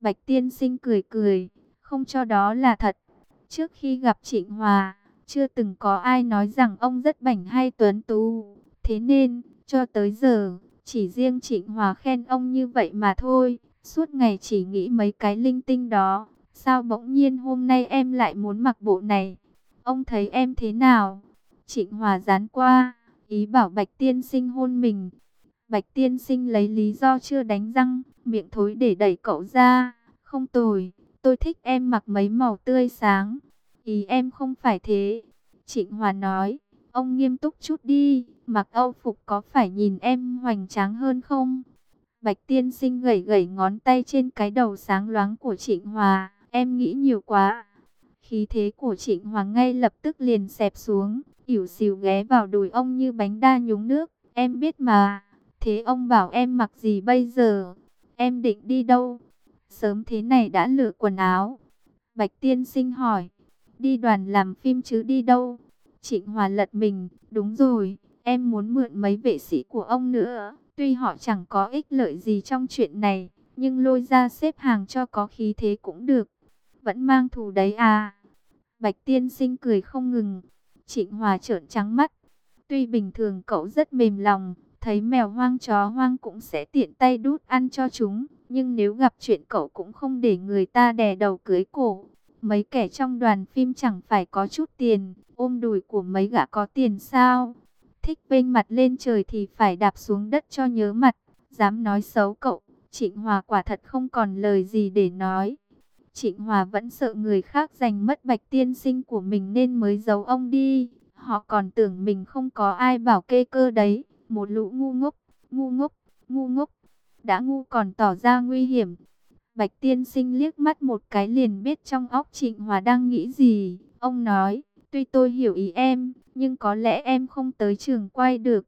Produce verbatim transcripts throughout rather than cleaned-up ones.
Bạch tiên sinh cười cười, không cho đó là thật. Trước khi gặp Trịnh Hòa, chưa từng có ai nói rằng ông rất bảnh hay tuấn tú. Thế nên, cho tới giờ, chỉ riêng Trịnh Hòa khen ông như vậy mà thôi. Suốt ngày chỉ nghĩ mấy cái linh tinh đó. Sao bỗng nhiên hôm nay em lại muốn mặc bộ này? Ông thấy em thế nào? Trịnh Hòa giãn qua, ý bảo Bạch tiên sinh hôn mình. Bạch tiên sinh lấy lý do chưa đánh răng, miệng thối để đẩy cậu ra. Không tồi, tôi thích em mặc mấy màu tươi sáng. Ý em không phải thế. Trịnh Hòa nói, ông nghiêm túc chút đi, mặc âu phục có phải nhìn em hoành tráng hơn không? Bạch tiên sinh gẩy gẩy ngón tay trên cái đầu sáng loáng của Trịnh Hòa, em nghĩ nhiều quá. Khí thế của Trịnh Hòa ngay lập tức liền xẹp xuống, ỉu xìu ghé vào đùi ông như bánh đa nhúng nước. Em biết mà, thế ông bảo em mặc gì bây giờ? Em định đi đâu? Sớm thế này đã lựa quần áo. Bạch tiên sinh hỏi, đi đoàn làm phim chứ đi đâu? Trịnh Hòa lật mình, đúng rồi, em muốn mượn mấy vệ sĩ của ông nữa. Tuy họ chẳng có ích lợi gì trong chuyện này, nhưng lôi ra xếp hàng cho có khí thế cũng được. Vẫn mang thù đấy à? Bạch tiên sinh cười không ngừng. Trịnh Hòa trợn trắng mắt. Tuy bình thường cậu rất mềm lòng, thấy mèo hoang chó hoang cũng sẽ tiện tay đút ăn cho chúng. Nhưng nếu gặp chuyện cậu cũng không để người ta đè đầu cưới cổ. Mấy kẻ trong đoàn phim chẳng phải có chút tiền, ôm đùi của mấy gã có tiền sao? Thích vênh mặt lên trời thì phải đạp xuống đất cho nhớ mặt. Dám nói xấu cậu, Trịnh Hòa quả thật không còn lời gì để nói. Trịnh Hòa vẫn sợ người khác giành mất Bạch tiên sinh của mình nên mới giấu ông đi. Họ còn tưởng mình không có ai bảo kê cơ đấy. Một lũ ngu ngốc, ngu ngốc, ngu ngốc. Đã ngu còn tỏ ra nguy hiểm. Bạch tiên sinh liếc mắt một cái liền biết trong óc Trịnh Hòa đang nghĩ gì. Ông nói, tuy tôi hiểu ý em, nhưng có lẽ em không tới trường quay được.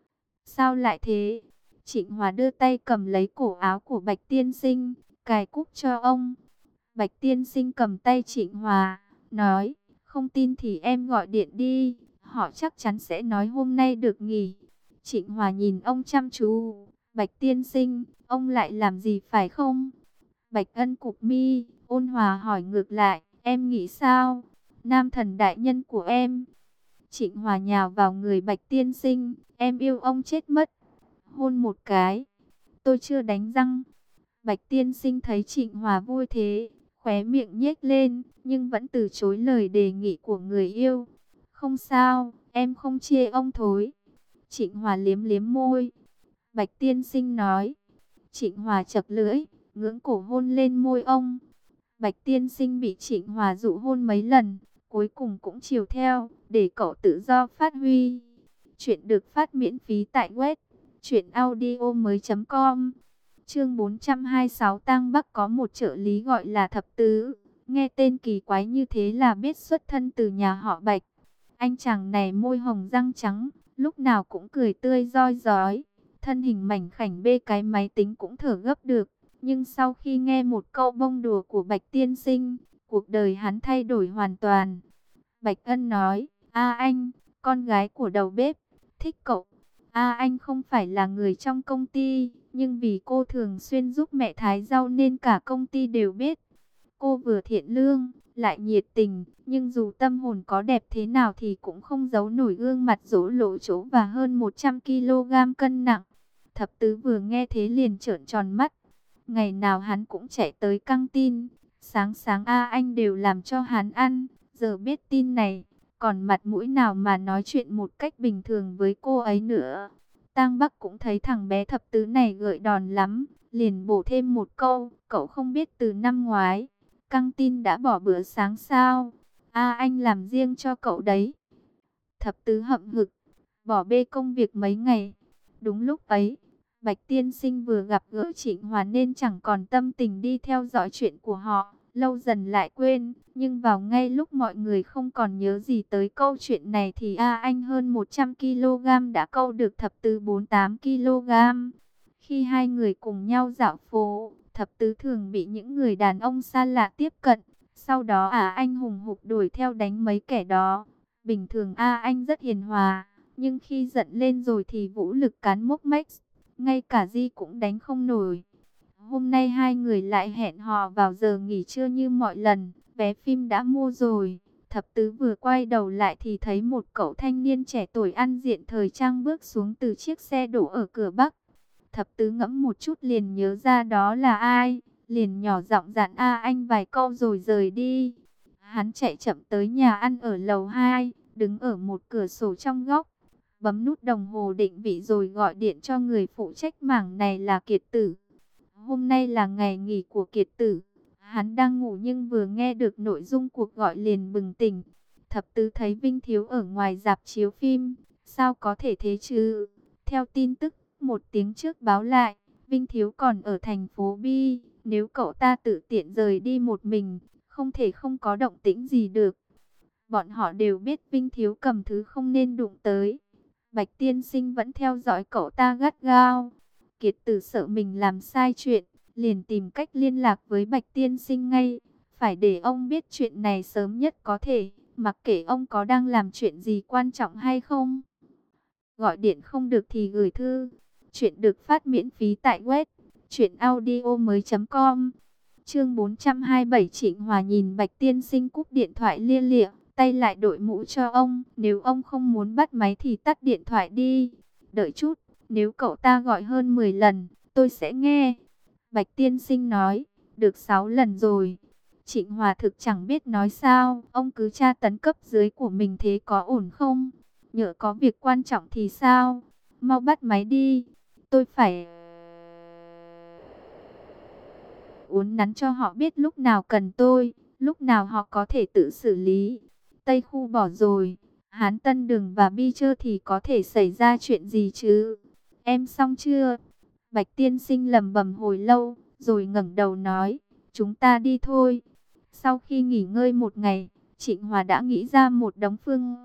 Sao lại thế? Trịnh Hòa đưa tay cầm lấy cổ áo của Bạch tiên sinh, cài cúc cho ông. Bạch tiên sinh cầm tay Trịnh Hòa, nói, không tin thì em gọi điện đi, họ chắc chắn sẽ nói hôm nay được nghỉ. Trịnh Hòa nhìn ông chăm chú, Bạch tiên sinh, ông lại làm gì phải không? Bạch Ân cụp mi, ôn hòa hỏi ngược lại, em nghĩ sao? Nam thần đại nhân của em. Trịnh Hòa nhào vào người Bạch tiên sinh, em yêu ông chết mất. Hôn một cái, tôi chưa đánh răng. Bạch tiên sinh thấy Trịnh Hòa vui thế, khóe miệng nhếch lên, nhưng vẫn từ chối lời đề nghị của người yêu. Không sao, em không chê ông thối. Trịnh Hòa liếm liếm môi. Bạch tiên sinh nói. Trịnh Hòa chật lưỡi, ngưỡng cổ hôn lên môi ông. Bạch tiên sinh bị Trịnh Hòa dụ hôn mấy lần, cuối cùng cũng chiều theo, để cậu tự do phát huy. Chuyện được phát miễn phí tại web truyện audio mới chấm com. Chương bốn trăm hai mươi sáu, Tang Bắc có một trợ lý gọi là Thập Tứ. Nghe tên kỳ quái như thế là biết xuất thân từ nhà họ Bạch. Anh chàng này môi hồng răng trắng, lúc nào cũng cười tươi roi rói. Thân hình mảnh khảnh bê cái máy tính cũng thở gấp được. Nhưng sau khi nghe một câu bông đùa của Bạch tiên sinh, cuộc đời hắn thay đổi hoàn toàn. Bạch Ân nói, a anh, con gái của đầu bếp, thích cậu. A anh không phải là người trong công ty, nhưng vì cô thường xuyên giúp mẹ thái rau nên cả công ty đều biết. Cô vừa thiện lương, lại nhiệt tình, nhưng dù tâm hồn có đẹp thế nào thì cũng không giấu nổi gương mặt rỗ lộ chỗ và hơn một trăm ki lô gam cân nặng. Thập Tứ vừa nghe thế liền trợn tròn mắt. Ngày nào hắn cũng chạy tới căng tin, sáng sáng A anh đều làm cho hắn ăn, giờ biết tin này, còn mặt mũi nào mà nói chuyện một cách bình thường với cô ấy nữa. Tang Bắc cũng thấy thằng bé Thập Tứ này gợi đòn lắm, liền bổ thêm một câu, cậu không biết từ năm ngoái, căng tin đã bỏ bữa sáng sao? A anh làm riêng cho cậu đấy. Thập Tứ hậm hực, bỏ bê công việc mấy ngày. Đúng lúc ấy, Bạch tiên sinh vừa gặp gỡ Trịnh Hòa nên chẳng còn tâm tình đi theo dõi chuyện của họ, lâu dần lại quên, nhưng vào ngay lúc mọi người không còn nhớ gì tới câu chuyện này thì A anh hơn một trăm ki lô gam đã câu được Thập Tứ bốn mươi tám ki lô gam. Khi hai người cùng nhau dạo phố, Thập Tứ thường bị những người đàn ông xa lạ tiếp cận, sau đó A anh hùng hục đuổi theo đánh mấy kẻ đó. Bình thường A anh rất hiền hòa, nhưng khi giận lên rồi thì vũ lực cán mốc max, ngay cả Di cũng đánh không nổi. Hôm nay hai người lại hẹn hò vào giờ nghỉ trưa như mọi lần. Vé phim đã mua rồi. Thập tứ vừa quay đầu lại thì thấy một cậu thanh niên trẻ tuổi ăn diện thời trang bước xuống từ chiếc xe đỗ ở cửa Bắc. Thập tứ ngẫm một chút liền nhớ ra đó là ai. Liền nhỏ giọng dặn a anh vài câu rồi rời đi. Hắn chạy chậm tới nhà ăn ở lầu hai, đứng ở một cửa sổ trong góc. Bấm nút đồng hồ định vị rồi gọi điện cho người phụ trách mảng này là Kiệt Tử. Hôm nay là ngày nghỉ của Kiệt Tử. Hắn đang ngủ nhưng vừa nghe được nội dung cuộc gọi liền bừng tỉnh. Thập tứ thấy Vinh Thiếu ở ngoài rạp chiếu phim. Sao có thể thế chứ? Theo tin tức, một tiếng trước báo lại, Vinh Thiếu còn ở thành phố Bi. Nếu cậu ta tự tiện rời đi một mình, không thể không có động tĩnh gì được. Bọn họ đều biết Vinh Thiếu cầm thứ không nên đụng tới. Bạch Tiên Sinh vẫn theo dõi cậu ta gắt gao. Kiệt Tử sợ mình làm sai chuyện, liền tìm cách liên lạc với Bạch Tiên Sinh ngay. Phải để ông biết chuyện này sớm nhất có thể, mặc kệ ông có đang làm chuyện gì quan trọng hay không. Gọi điện không được thì gửi thư. Chuyện được phát miễn phí tại web truyện audio mới chấm com. Chương bốn trăm hai mươi bảy. Trịnh Hòa nhìn Bạch Tiên Sinh cúp điện thoại lia lịa, tay lại đội mũ cho ông. Nếu ông không muốn bắt máy thì tắt điện thoại đi. Đợi chút, nếu cậu ta gọi hơn mười lần, tôi sẽ nghe. Bạch Tiên Sinh nói, được sáu lần rồi. Trịnh Hòa thực chẳng biết nói sao. Ông cứ tra tấn cấp dưới của mình thế có ổn không? Nhỡ có việc quan trọng thì sao? Mau bắt máy đi. Tôi phải uốn nắn cho họ biết lúc nào cần tôi, lúc nào họ có thể tự xử lý. Tây Khu bỏ rồi, Hán Tân Đường và Bi Chơ thì có thể xảy ra chuyện gì chứ? Em xong chưa? Bạch Tiên Sinh lẩm bẩm hồi lâu, rồi ngẩng đầu nói, chúng ta đi thôi. Sau khi nghỉ ngơi một ngày, Trịnh Hòa đã nghĩ ra một đống phương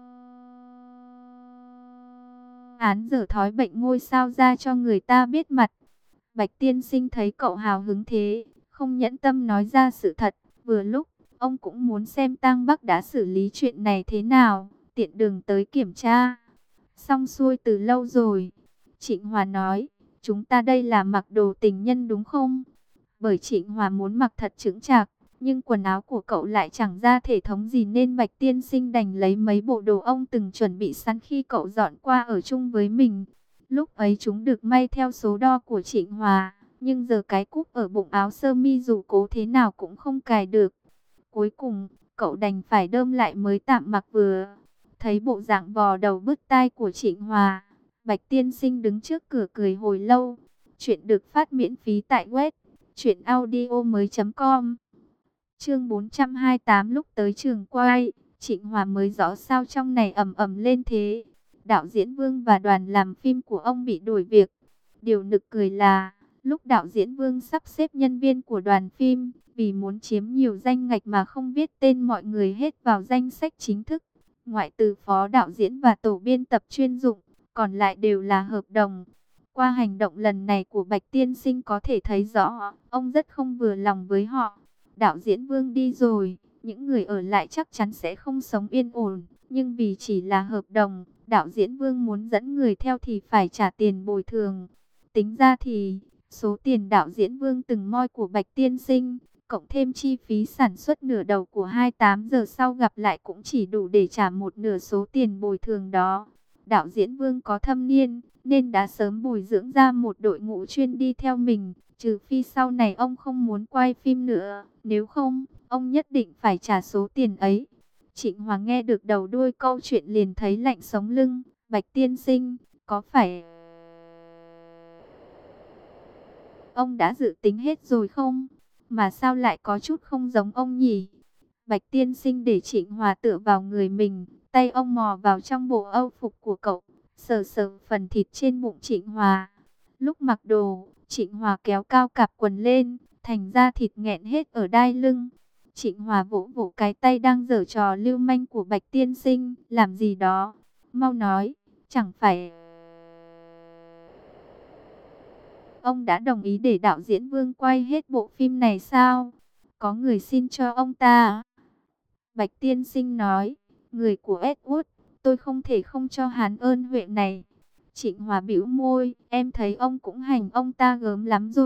án dở thói bệnh ngôi sao ra cho người ta biết mặt. Bạch Tiên Sinh thấy cậu hào hứng thế, không nhẫn tâm nói ra sự thật. Vừa lúc, ông cũng muốn xem Tang Bắc đã xử lý chuyện này thế nào, tiện đường tới kiểm tra. Xong xuôi từ lâu rồi. Trịnh Hòa nói, chúng ta đây là mặc đồ tình nhân đúng không? Bởi Trịnh Hòa muốn mặc thật chững chạc, nhưng quần áo của cậu lại chẳng ra thể thống gì nên Bạch Tiên Sinh đành lấy mấy bộ đồ ông từng chuẩn bị sẵn khi cậu dọn qua ở chung với mình. Lúc ấy chúng được may theo số đo của Trịnh Hòa, nhưng giờ cái cúp ở bụng áo sơ mi dù cố thế nào cũng không cài được. Cuối cùng, cậu đành phải đơm lại mới tạm mặc vừa. Thấy bộ dạng vò đầu bứt tai của Trịnh Hòa, Bạch Tiên Sinh đứng trước cửa cười hồi lâu. Chuyện được phát miễn phí tại web truyện audio mới chấm com. Chương bốn trăm hai mươi tám. Lúc tới trường quay, Trịnh Hòa mới rõ sao trong này ầm ầm lên thế. Đạo diễn Vương và đoàn làm phim của ông bị đổi việc. Điều nực cười là, lúc đạo diễn Vương sắp xếp nhân viên của đoàn phim, vì muốn chiếm nhiều danh ngạch mà không viết tên mọi người hết vào danh sách chính thức. Ngoại trừ phó đạo diễn và tổ biên tập chuyên dụng, còn lại đều là hợp đồng. Qua hành động lần này của Bạch Tiên Sinh có thể thấy rõ, ông rất không vừa lòng với họ. Đạo diễn Vương đi rồi, những người ở lại chắc chắn sẽ không sống yên ổn. Nhưng vì chỉ là hợp đồng, đạo diễn Vương muốn dẫn người theo thì phải trả tiền bồi thường. Tính ra thì, số tiền đạo diễn Vương từng moi của Bạch Tiên Sinh, cộng thêm chi phí sản xuất nửa đầu của hai mươi tám giờ sau gặp lại cũng chỉ đủ để trả một nửa số tiền bồi thường đó. Đạo diễn Vương có thâm niên, nên đã sớm bồi dưỡng ra một đội ngũ chuyên đi theo mình. Trừ phi sau này ông không muốn quay phim nữa, nếu không, ông nhất định phải trả số tiền ấy. Trịnh Hòa nghe được đầu đuôi câu chuyện liền thấy lạnh sống lưng. Bạch Tiên Sinh, có phải ông đã dự tính hết rồi không? Mà sao lại có chút không giống ông nhỉ? Bạch Tiên Sinh để Trịnh Hòa tựa vào người mình, tay ông mò vào trong bộ âu phục của cậu, sờ sờ phần thịt trên bụng Trịnh Hòa. Lúc mặc đồ, Trịnh Hòa kéo cao cạp quần lên, thành ra thịt nghẹn hết ở đai lưng. Trịnh Hòa vỗ vỗ cái tay đang giở trò lưu manh của Bạch Tiên Sinh, làm gì đó, mau nói, chẳng phải ông đã đồng ý để đạo diễn Vương quay hết bộ phim này sao? Có người xin cho ông ta. Bạch Tiên Sinh nói, người của Edward, tôi không thể không cho hắn ơn huệ này. Trịnh Hòa bĩu môi, em thấy ông cũng hành ông ta gớm lắm rồi.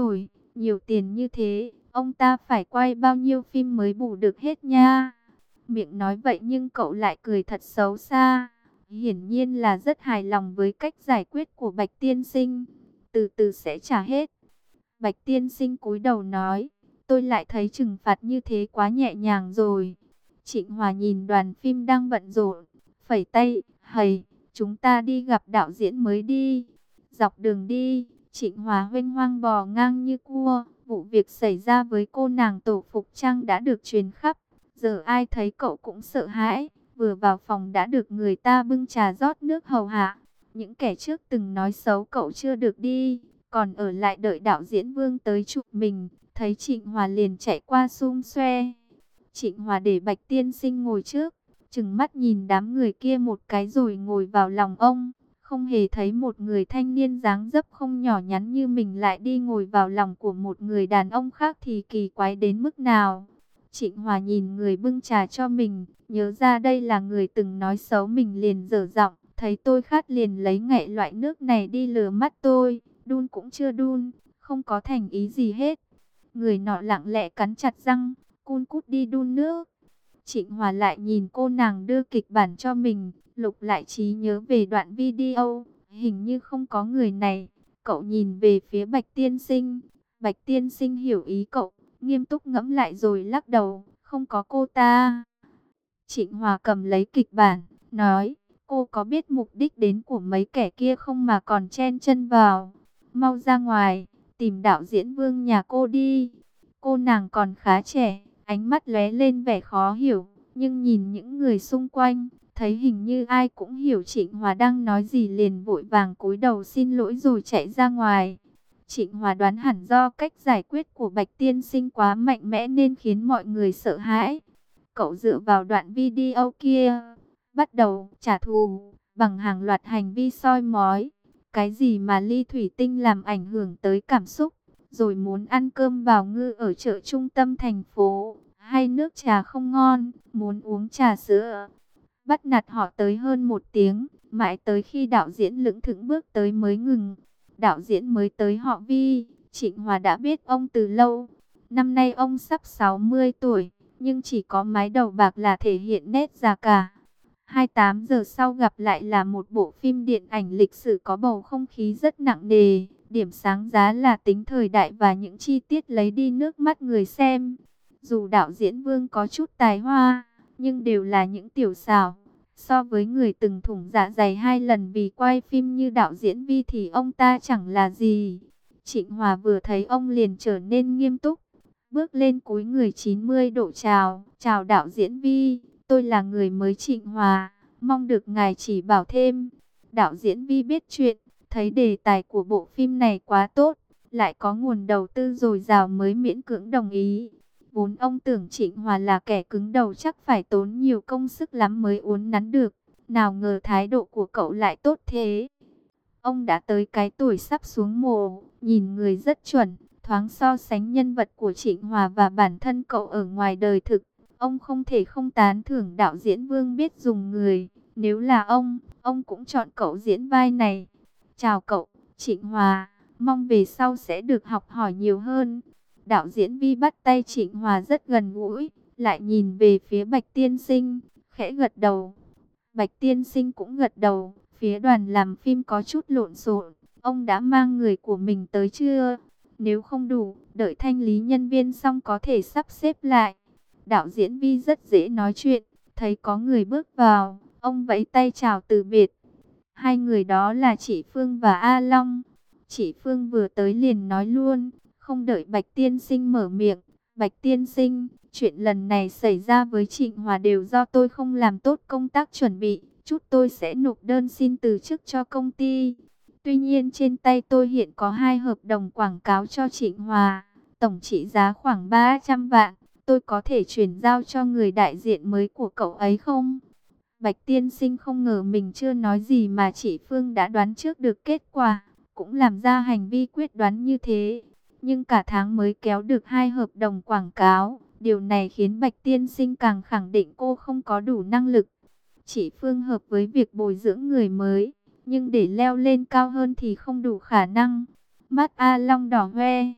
Nhiều tiền như thế, ông ta phải quay bao nhiêu phim mới bù được hết nha. Miệng nói vậy nhưng cậu lại cười thật xấu xa. Hiển nhiên là rất hài lòng với cách giải quyết của Bạch Tiên Sinh. Từ từ sẽ trả hết. Bạch Tiên Sinh cúi đầu nói, tôi lại thấy trừng phạt như thế quá nhẹ nhàng rồi. Trịnh Hòa nhìn đoàn phim đang bận rộn, phẩy tay, hầy, chúng ta đi gặp đạo diễn mới đi. Dọc đường đi, Trịnh Hòa huênh hoang bò ngang như cua. Vụ việc xảy ra với cô nàng tổ phục trang đã được truyền khắp. Giờ ai thấy cậu cũng sợ hãi. Vừa vào phòng đã được người ta bưng trà rót nước hầu hạ. Những kẻ trước từng nói xấu cậu chưa được đi, còn ở lại đợi đạo diễn Vương tới chụp mình. Thấy Trịnh Hòa liền chạy qua xung xoe. Trịnh Hòa để Bạch Tiên Sinh ngồi trước, trừng mắt nhìn đám người kia một cái rồi ngồi vào lòng ông. Không hề thấy một người thanh niên dáng dấp không nhỏ nhắn như mình lại đi ngồi vào lòng của một người đàn ông khác thì kỳ quái đến mức nào. Trịnh Hòa nhìn người bưng trà cho mình, nhớ ra đây là người từng nói xấu mình liền dở giọng, thấy tôi khát liền lấy ngại loại nước này đi lừa mắt tôi, đun cũng chưa đun, không có thành ý gì hết. Người nọ lặng lẽ cắn chặt răng, cun cút đi đun nước. Trịnh Hòa lại nhìn cô nàng đưa kịch bản cho mình, lục lại trí nhớ về đoạn video, hình như không có người này. Cậu nhìn về phía Bạch Tiên Sinh, Bạch Tiên Sinh hiểu ý cậu, nghiêm túc ngẫm lại rồi lắc đầu, không có cô ta. Trịnh Hòa cầm lấy kịch bản, nói, cô có biết mục đích đến của mấy kẻ kia không mà còn chen chân vào. Mau ra ngoài, tìm đạo diễn Vương nhà cô đi. Cô nàng còn khá trẻ, ánh mắt lóe lên vẻ khó hiểu, nhưng nhìn những người xung quanh, thấy hình như ai cũng hiểu Trịnh Hòa đang nói gì liền vội vàng cúi đầu xin lỗi rồi chạy ra ngoài. Trịnh Hòa đoán hẳn do cách giải quyết của Bạch Tiên Sinh quá mạnh mẽ nên khiến mọi người sợ hãi. Cậu dựa vào đoạn video kia, bắt đầu trả thù bằng hàng loạt hành vi soi mói. Cái gì mà ly thủy tinh làm ảnh hưởng tới cảm xúc, rồi muốn ăn cơm bào ngư ở chợ trung tâm thành phố, hay nước trà không ngon, muốn uống trà sữa. Bắt nạt họ tới hơn một tiếng, mãi tới khi đạo diễn lững thững bước tới mới ngừng. Đạo diễn mới tới họ Vi, Trịnh Hòa đã biết ông từ lâu. Năm nay ông sắp sáu mươi tuổi, nhưng chỉ có mái đầu bạc là thể hiện nét già cả. hai mươi tám giờ sau gặp lại là một bộ phim điện ảnh lịch sử có bầu không khí rất nặng nề. Điểm sáng giá là tính thời đại và những chi tiết lấy đi nước mắt người xem. Dù đạo diễn Vương có chút tài hoa, nhưng đều là những tiểu xảo. So với người từng thủng dạ dày hai lần vì quay phim như đạo diễn Vi thì ông ta chẳng là gì. Trịnh Hòa vừa thấy ông liền trở nên nghiêm túc, bước lên cúi người chín mươi độ chào. Chào đạo diễn Vi, tôi là người mới Trịnh Hòa, mong được ngài chỉ bảo thêm. Đạo diễn Vi biết chuyện, thấy đề tài của bộ phim này quá tốt, lại có nguồn đầu tư dồi dào mới miễn cưỡng đồng ý. Vốn ông tưởng Trịnh Hòa là kẻ cứng đầu chắc phải tốn nhiều công sức lắm mới uốn nắn được. Nào ngờ thái độ của cậu lại tốt thế. Ông đã tới cái tuổi sắp xuống mồ, nhìn người rất chuẩn, thoáng so sánh nhân vật của Trịnh Hòa và bản thân cậu ở ngoài đời thực. Ông không thể không tán thưởng đạo diễn Vương biết dùng người. Nếu là ông, ông cũng chọn cậu diễn vai này. Chào cậu, Trịnh Hòa, mong về sau sẽ được học hỏi nhiều hơn. Đạo diễn Vi bắt tay Trịnh Hòa rất gần gũi, lại nhìn về phía Bạch Tiên Sinh, khẽ gật đầu. Bạch Tiên Sinh cũng gật đầu, phía đoàn làm phim có chút lộn xộn. Ông đã mang người của mình tới chưa? Nếu không đủ, đợi thanh lý nhân viên xong có thể sắp xếp lại. Đạo diễn Vi rất dễ nói chuyện, thấy có người bước vào, ông vẫy tay chào từ biệt. Hai người đó là chị Phương và A Long. Chị Phương vừa tới liền nói luôn, không đợi Bạch Tiên Sinh mở miệng. Bạch Tiên Sinh, chuyện lần này xảy ra với Trịnh Hòa đều do tôi không làm tốt công tác chuẩn bị. Chút tôi sẽ nộp đơn xin từ chức cho công ty. Tuy nhiên trên tay tôi hiện có hai hợp đồng quảng cáo cho Trịnh Hòa, tổng trị giá khoảng ba trăm vạn. Tôi có thể chuyển giao cho người đại diện mới của cậu ấy không? Bạch Tiên Sinh không ngờ mình chưa nói gì mà chị Phương đã đoán trước được kết quả, cũng làm ra hành vi quyết đoán như thế. Nhưng cả tháng mới kéo được hai hợp đồng quảng cáo, điều này khiến Bạch Tiên Sinh càng khẳng định cô không có đủ năng lực. Chị Phương hợp với việc bồi dưỡng người mới, nhưng để leo lên cao hơn thì không đủ khả năng. Mắt A Long đỏ hoe,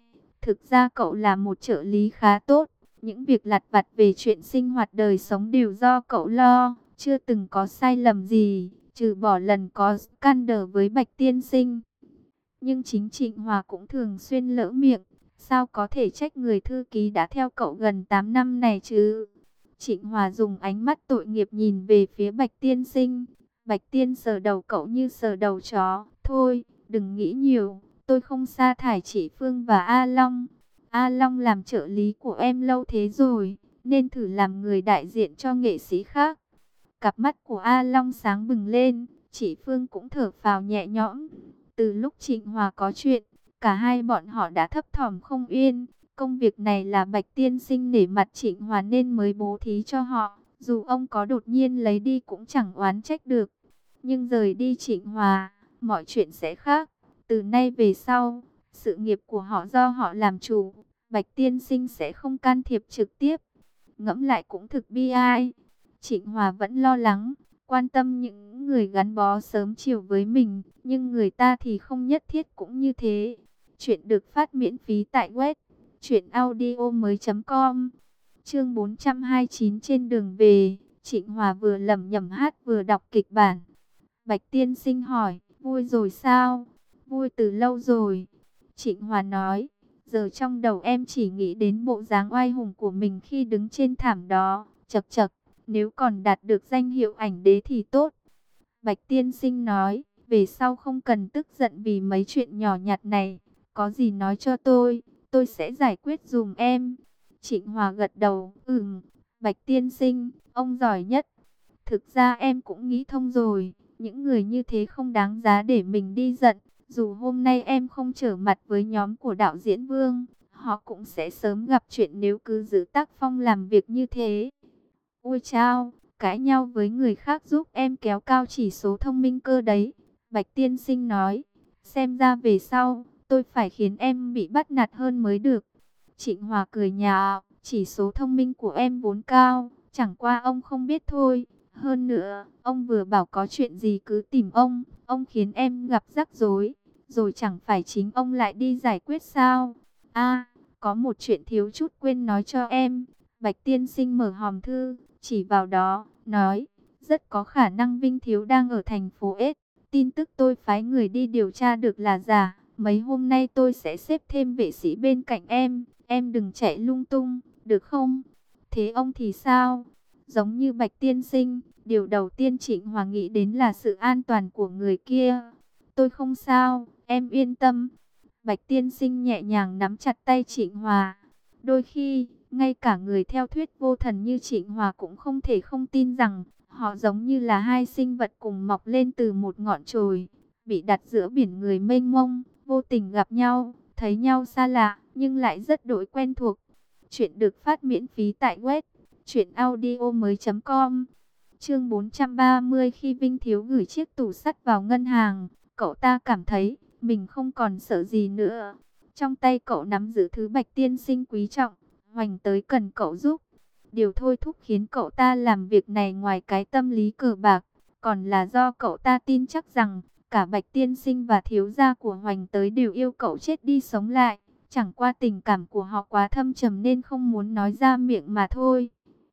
Thực ra cậu là một trợ lý khá tốt. Những việc lặt vặt về chuyện sinh hoạt đời sống đều do cậu lo. Chưa từng có sai lầm gì, trừ bỏ lần có scandal với Bạch Tiên Sinh. Nhưng chính Trịnh Hòa cũng thường xuyên lỡ miệng. Sao có thể trách người thư ký đã theo cậu gần tám năm này chứ? Trịnh Hòa dùng ánh mắt tội nghiệp nhìn về phía Bạch Tiên Sinh. Bạch Tiên sờ đầu cậu như sờ đầu chó. Thôi, đừng nghĩ nhiều. Tôi không sa thải chị Phương và A Long. A Long làm trợ lý của em lâu thế rồi, nên thử làm người đại diện cho nghệ sĩ khác. Cặp mắt của A Long sáng bừng lên, chị Phương cũng thở phào nhẹ nhõm. Từ lúc Trịnh Hòa có chuyện, cả hai bọn họ đã thấp thỏm không yên. Công việc này là Bạch Tiên Sinh nể mặt Trịnh Hòa nên mới bố thí cho họ. Dù ông có đột nhiên lấy đi cũng chẳng oán trách được. Nhưng rời đi Trịnh Hòa, mọi chuyện sẽ khác. Từ nay về sau, sự nghiệp của họ do họ làm chủ. Bạch Tiên Sinh sẽ không can thiệp trực tiếp. Ngẫm lại cũng thực bi ai. Trịnh Hòa vẫn lo lắng, quan tâm những người gắn bó sớm chiều với mình. Nhưng người ta thì không nhất thiết cũng như thế. Chuyện được phát miễn phí tại web truyện audio mới chấm com. Chương bốn trăm hai mươi chín trên đường về. Trịnh Hòa vừa lẩm nhẩm hát vừa đọc kịch bản. Bạch Tiên Sinh hỏi, vui rồi sao? Vui từ lâu rồi. Trịnh Hòa nói, giờ trong đầu em chỉ nghĩ đến bộ dáng oai hùng của mình khi đứng trên thảm đó. Chật chật, nếu còn đạt được danh hiệu ảnh đế thì tốt. Bạch Tiên Sinh nói, về sau không cần tức giận vì mấy chuyện nhỏ nhặt này. Có gì nói cho tôi, tôi sẽ giải quyết dùm em. Trịnh Hòa gật đầu, ừm, Bạch Tiên Sinh, ông giỏi nhất. Thực ra em cũng nghĩ thông rồi, những người như thế không đáng giá để mình đi giận. Dù hôm nay em không trở mặt với nhóm của đạo diễn Vương, họ cũng sẽ sớm gặp chuyện nếu cứ giữ tác phong làm việc như thế. Ôi chao, cãi nhau với người khác giúp em kéo cao chỉ số thông minh cơ đấy. Bạch Tiên Sinh nói, xem ra về sau, tôi phải khiến em bị bắt nạt hơn mới được. Trịnh Hòa cười nhạo, chỉ số thông minh của em vốn cao, chẳng qua ông không biết thôi. Hơn nữa, ông vừa bảo có chuyện gì cứ tìm ông, ông khiến em gặp rắc rối, rồi chẳng phải chính ông lại đi giải quyết sao? À, có một chuyện thiếu chút quên nói cho em. Bạch Tiên Sinh mở hòm thư, chỉ vào đó, nói, rất có khả năng Vinh Thiếu đang ở thành phố S. Tin tức tôi phái người đi điều tra được là giả. Mấy hôm nay tôi sẽ xếp thêm vệ sĩ bên cạnh em, em đừng chạy lung tung, được không? Thế ông thì sao? Giống như Bạch Tiên Sinh, điều đầu tiên Trịnh Hòa nghĩ đến là sự an toàn của người kia. Tôi không sao, em yên tâm. Bạch Tiên Sinh nhẹ nhàng nắm chặt tay Trịnh Hòa. Đôi khi, ngay cả người theo thuyết vô thần như Trịnh Hòa cũng không thể không tin rằng họ giống như là hai sinh vật cùng mọc lên từ một ngọn chồi, bị đặt giữa biển người mênh mông, vô tình gặp nhau, thấy nhau xa lạ, nhưng lại rất đổi quen thuộc. Chuyện được phát miễn phí tại web truyện audio mới chấm com. Chương bốn trăm ba mươi khi Vinh Thiếu gửi chiếc tủ sắt vào ngân hàng, cậu ta cảm thấy mình không còn sợ gì nữa. Trong tay cậu nắm giữ thứ Bạch Tiên Sinh quý trọng, Hoành tới cần cậu giúp. Điều thôi thúc khiến cậu ta làm việc này ngoài cái tâm lý cờ bạc, còn là do cậu ta tin chắc rằng cả Bạch Tiên Sinh và thiếu gia của Hoành tới đều yêu cậu chết đi sống lại. Chẳng qua tình cảm của họ quá thâm trầm nên không muốn nói ra miệng mà thôi.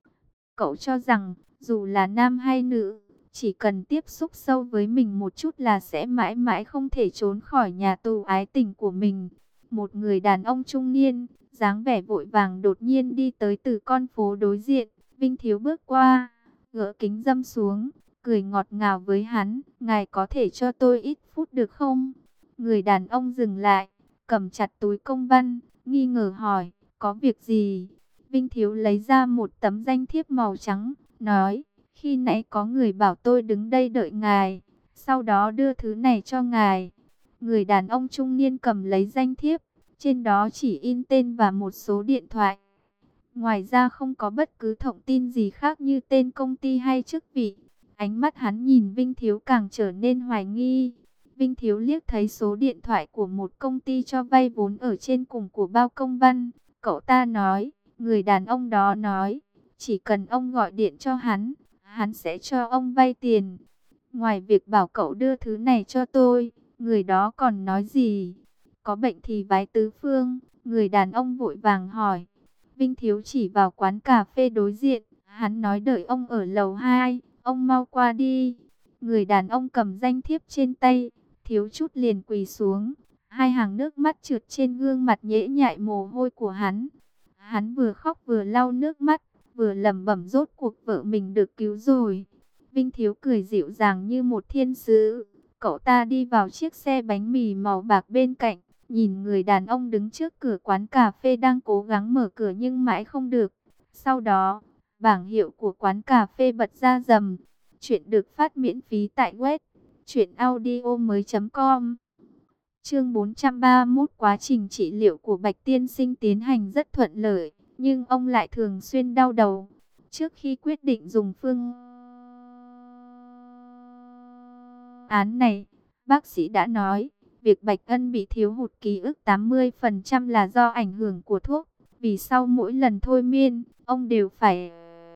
Cậu cho rằng, dù là nam hay nữ, chỉ cần tiếp xúc sâu với mình một chút là sẽ mãi mãi không thể trốn khỏi nhà tù ái tình của mình. Một người đàn ông trung niên, dáng vẻ vội vàng đột nhiên đi tới từ con phố đối diện. Vinh Thiếu bước qua, gỡ kính râm xuống, cười ngọt ngào với hắn. Ngài có thể cho tôi ít phút được không? Người đàn ông dừng lại, cầm chặt túi công văn, nghi ngờ hỏi, có việc gì? Vinh Thiếu lấy ra một tấm danh thiếp màu trắng, nói, khi nãy có người bảo tôi đứng đây đợi ngài, sau đó đưa thứ này cho ngài. Người đàn ông trung niên cầm lấy danh thiếp, trên đó chỉ in tên và một số điện thoại. Ngoài ra không có bất cứ thông tin gì khác như tên công ty hay chức vị. Ánh mắt hắn nhìn Vinh Thiếu càng trở nên hoài nghi. Vinh Thiếu liếc thấy số điện thoại của một công ty cho vay vốn ở trên cùng của bao công văn. Cậu ta nói, người đàn ông đó nói, chỉ cần ông gọi điện cho hắn, hắn sẽ cho ông vay tiền. Ngoài việc bảo cậu đưa thứ này cho tôi, người đó còn nói gì? Có bệnh thì vái tứ phương, Người đàn ông vội vàng hỏi. Vinh Thiếu chỉ vào quán cà phê đối diện. Hắn nói đợi ông ở lầu hai, ông mau qua đi. Người đàn ông cầm danh thiếp trên tay, thiếu chút liền quỳ xuống. Hai hàng nước mắt trượt trên gương mặt nhễ nhại mồ hôi của hắn. Hắn vừa khóc vừa lau nước mắt, vừa lẩm bẩm rốt cuộc vợ mình được cứu rồi. Vinh Thiếu cười dịu dàng như một thiên sứ. Cậu ta đi vào chiếc xe bánh mì màu bạc bên cạnh, nhìn người đàn ông đứng trước cửa quán cà phê đang cố gắng mở cửa nhưng mãi không được. Sau đó, bảng hiệu của quán cà phê bật ra rầm. Chuyện được phát miễn phí tại web truyện audio mới chấm com. Chương bốn trăm ba mươi mốt. Quá trình trị liệu của Bạch Tiên Sinh tiến hành rất thuận lợi, nhưng ông lại thường xuyên đau đầu. Trước khi quyết định dùng phương án này, bác sĩ đã nói, việc Bạch Ân bị thiếu hụt ký ức tám mươi phần trăm là do ảnh hưởng của thuốc. Vì sau mỗi lần thôi miên, ông đều phải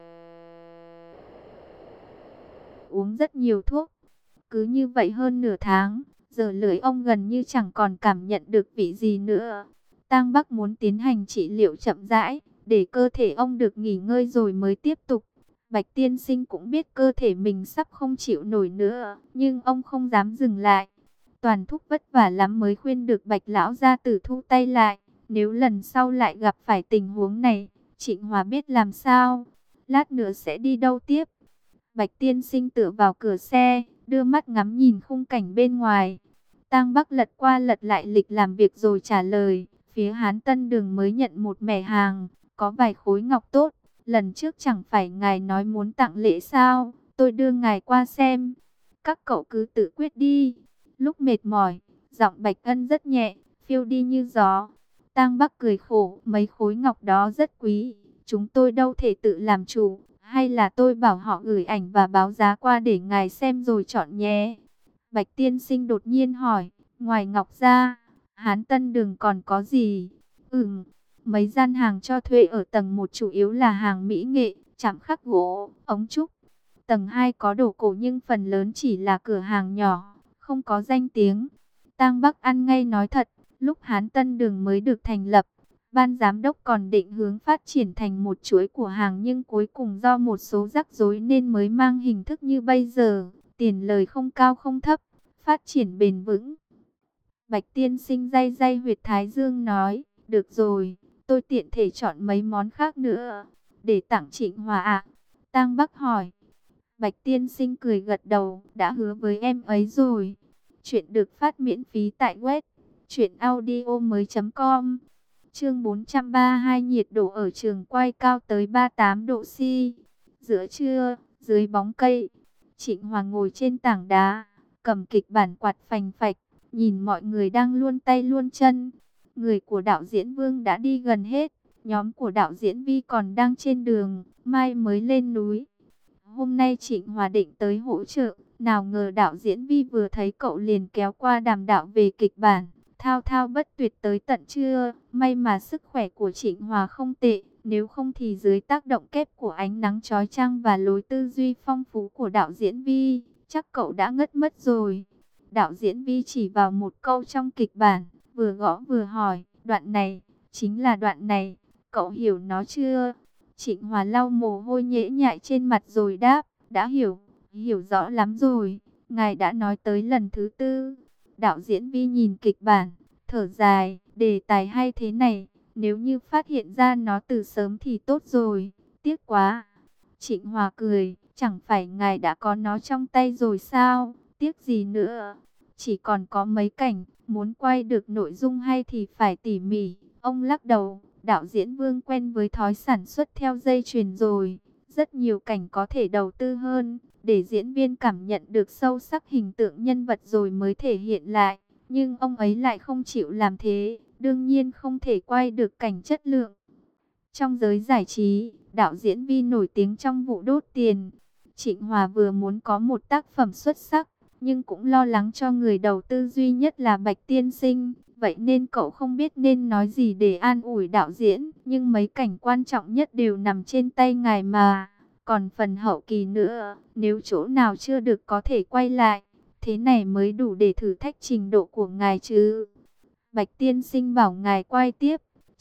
uống rất nhiều thuốc. Cứ như vậy hơn nửa tháng, giờ lưỡi ông gần như chẳng còn cảm nhận được vị gì nữa. Tang Bắc muốn tiến hành trị liệu chậm rãi, để cơ thể ông được nghỉ ngơi rồi mới tiếp tục. Bạch Tiên Sinh cũng biết cơ thể mình sắp không chịu nổi nữa, nhưng ông không dám dừng lại. Toàn thúc vất vả lắm mới khuyên được Bạch Lão gia tử thu tay lại. Nếu lần sau lại gặp phải tình huống này, Trịnh Hòa biết làm sao? Lát nữa sẽ đi đâu tiếp? Bạch Tiên Sinh tựa vào cửa xe, đưa mắt ngắm nhìn khung cảnh bên ngoài. Tang Bắc lật qua lật lại lịch làm việc rồi trả lời. Phía Hán Tân Đường mới nhận một mẻ hàng, có vài khối ngọc tốt. Lần trước chẳng phải ngài nói muốn tặng lễ sao? Tôi đưa ngài qua xem. Các cậu cứ tự quyết đi. Lúc mệt mỏi, giọng Bạch Ân rất nhẹ, phiêu đi như gió. Tang Bắc cười khổ, mấy khối ngọc đó rất quý, chúng tôi đâu thể tự làm chủ. Hay là tôi bảo họ gửi ảnh và báo giá qua để ngài xem rồi chọn nhé. Bạch Tiên Sinh đột nhiên hỏi, ngoài ngọc ra, Hán Tân Đường còn có gì? Ừm, mấy gian hàng cho thuê ở tầng một chủ yếu là hàng mỹ nghệ, chạm khắc gỗ, ống trúc. Tầng hai có đồ cổ nhưng phần lớn chỉ là cửa hàng nhỏ, không có danh tiếng. Tang Bắc ăn ngay nói thật, lúc Hán Tân Đường mới được thành lập, ban giám đốc còn định hướng phát triển thành một chuỗi của hàng nhưng cuối cùng do một số rắc rối nên mới mang hình thức như bây giờ. Tiền lời không cao không thấp, phát triển bền vững. Bạch Tiên Sinh day day huyệt thái dương nói, được rồi, tôi tiện thể chọn mấy món khác nữa, để tặng Trịnh Hòa ạ. Tang Bắc hỏi. Bạch Tiên Sinh cười gật đầu, đã hứa với em ấy rồi. Chuyện được phát miễn phí tại web truyện audio mới chấm com. Chương bốn trăm ba mươi hai. Nhiệt độ ở trường quay cao tới ba mươi tám độ C. Giữa trưa, dưới bóng cây, Trịnh Hoàng ngồi trên tảng đá, cầm kịch bản quạt phành phạch, nhìn mọi người đang luôn tay luôn chân. Người của đạo diễn Vương đã đi gần hết, nhóm của đạo diễn Vi còn đang trên đường, mai mới lên núi. Hôm nay Trịnh Hòa định tới hỗ trợ, nào ngờ đạo diễn Vi vừa thấy cậu liền kéo qua đàm đạo về kịch bản. Thao thao bất tuyệt tới tận trưa, may mà sức khỏe của Trịnh Hòa không tệ, nếu không thì dưới tác động kép của ánh nắng chói chang và lối tư duy phong phú của đạo diễn Vi, chắc cậu đã ngất mất rồi. Đạo diễn Vi chỉ vào một câu trong kịch bản, vừa gõ vừa hỏi, đoạn này, chính là đoạn này, cậu hiểu nó chưa? Trịnh Hòa lau mồ hôi nhễ nhại trên mặt rồi đáp, đã hiểu, hiểu rõ lắm rồi, ngài đã nói tới lần thứ tư. Đạo diễn Vi nhìn kịch bản, thở dài, đề tài hay thế này, nếu như phát hiện ra nó từ sớm thì tốt rồi, tiếc quá. Trịnh Hòa cười, chẳng phải ngài đã có nó trong tay rồi sao, tiếc gì nữa. Chỉ còn có mấy cảnh, muốn quay được nội dung hay thì phải tỉ mỉ. Ông lắc đầu, đạo diễn Vương quen với thói sản xuất theo dây chuyền rồi, rất nhiều cảnh có thể đầu tư hơn, để diễn viên cảm nhận được sâu sắc hình tượng nhân vật rồi mới thể hiện lại. Nhưng ông ấy lại không chịu làm thế, đương nhiên không thể quay được cảnh chất lượng. Trong giới giải trí, đạo diễn Vi nổi tiếng trong vụ đốt tiền. Trịnh Hòa vừa muốn có một tác phẩm xuất sắc, nhưng cũng lo lắng cho người đầu tư duy nhất là Bạch Tiên Sinh. Vậy nên cậu không biết nên nói gì để an ủi đạo diễn. Nhưng mấy cảnh quan trọng nhất đều nằm trên tay ngài mà. Còn phần hậu kỳ nữa, nếu chỗ nào chưa được có thể quay lại, thế này mới đủ để thử thách trình độ của ngài chứ. Bạch Tiên Sinh bảo ngài quay tiếp,